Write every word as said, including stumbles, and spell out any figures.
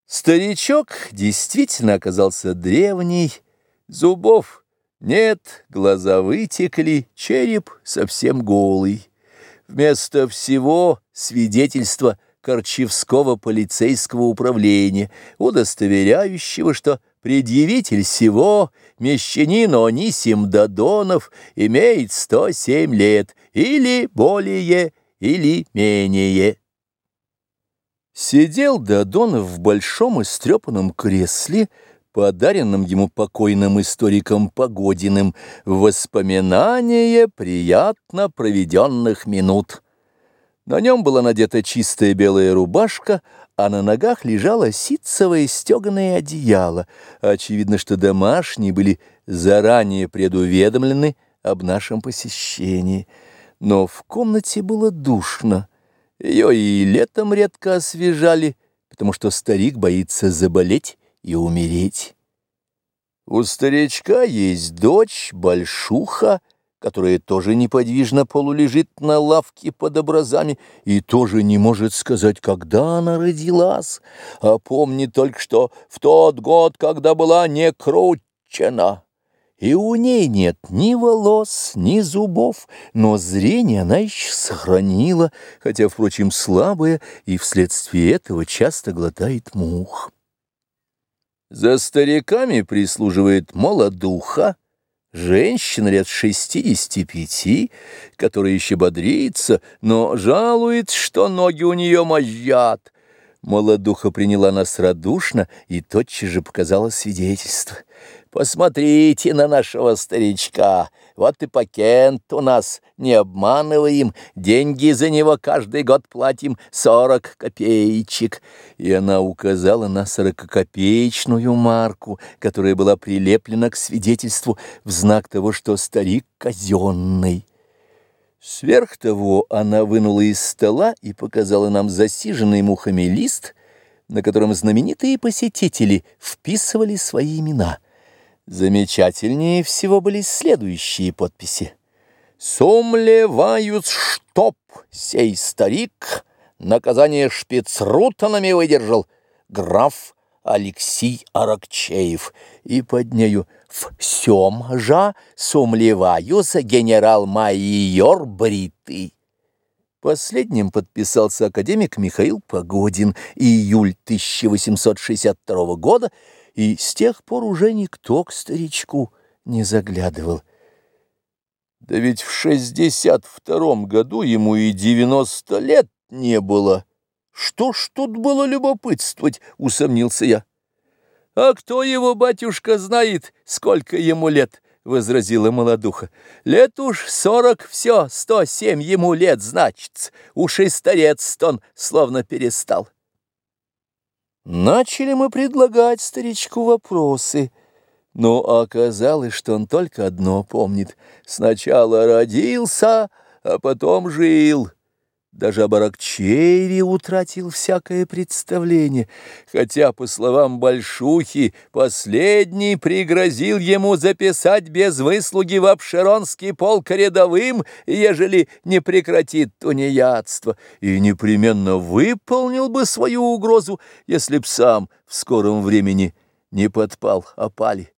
Старичок действительно оказался древний, зубов нет, глаза вытекли, череп совсем голый. Вместо всего свидетельства Корчевского полицейского управления, удостоверяющего, что предъявитель сего, мещанин Онисим Додонов, имеет сто семь лет, или более, или менее. Сидел Додонов в большом истрепанном кресле, подаренном ему покойным историком Погодиным, в воспоминание приятно проведенных минут. На нем была надета чистая белая рубашка, а на ногах лежало ситцевое стеганое одеяло. Очевидно, что домашние были заранее предуведомлены об нашем посещении. Но в комнате было душно. Ее и летом редко освежали, потому что старик боится заболеть и умереть. У старичка есть дочь, Большуха, которая тоже неподвижно полулежит на лавке под образами и тоже не может сказать, когда она родилась, а помнит только, что в тот год, когда была некручена. И у ней нет ни волос, ни зубов, но зрение она еще сохранила, хотя, впрочем, слабое, и вследствие этого часто глотает мух. За стариками прислуживает молодуха, женщина лет шестидесяти пяти, которая еще бодрится, но жалует, что ноги у нее мозжат. Молодуха приняла нас радушно и тотчас же показала свидетельство. «Посмотрите на нашего старичка, вот и пакент у нас, не обманываем, деньги за него каждый год платим сорок копеечек». И она указала на сорококопеечную марку, которая была прилеплена к свидетельству в знак того, что старик казенный. Сверх того она вынула из стола и показала нам засиженный мухами лист, на котором знаменитые посетители вписывали свои имена. Замечательнее всего были следующие подписи. «Сумлеваюсь, чтоб сей старик наказание шпицрутанами выдержал, граф Алексей Аракчеев». И под нею «В сём жа сумлеваюсь генерал-майор Бритый». Последним подписался академик Михаил Погодин, июль тысяча восемьсот шестьдесят второго года, и с тех пор уже никто к старичку не заглядывал. Да ведь в шестьдесят втором году ему и девяносто лет не было. Что ж тут было любопытствовать, усомнился я. — А кто его, батюшка, знает, сколько ему лет? — возразила молодуха. — Лет уж сорок, все, сто семь ему лет, значит. Уж и старец-то он словно перестал. Начали мы предлагать старичку вопросы, но оказалось, что он только одно помнит. Сначала родился, а потом жил. Даже об Аракчееве утратил всякое представление, хотя, по словам Большухи, последний пригрозил ему записать без выслуги в Апшеронский полк рядовым, ежели не прекратит тунеядство, и непременно выполнил бы свою угрозу, если б сам в скором времени не подпал опали.